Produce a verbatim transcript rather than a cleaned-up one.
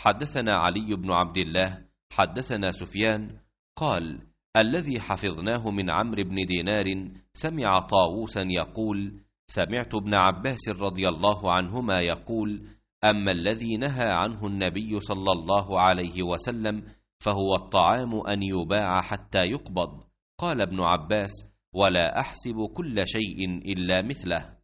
حدثنا علي بن عبد الله حدثنا سفيان قال: الذي حفظناه من عمرو بن دينار سمع طاووسا يقول: سمعت ابن عباس رضي الله عنهما يقول: أما الذي نهى عنه النبي صلى الله عليه وسلم فهو الطعام أن يباع حتى يقبض. قال ابن عباس: ولا أحسب كل شيء إلا مثله.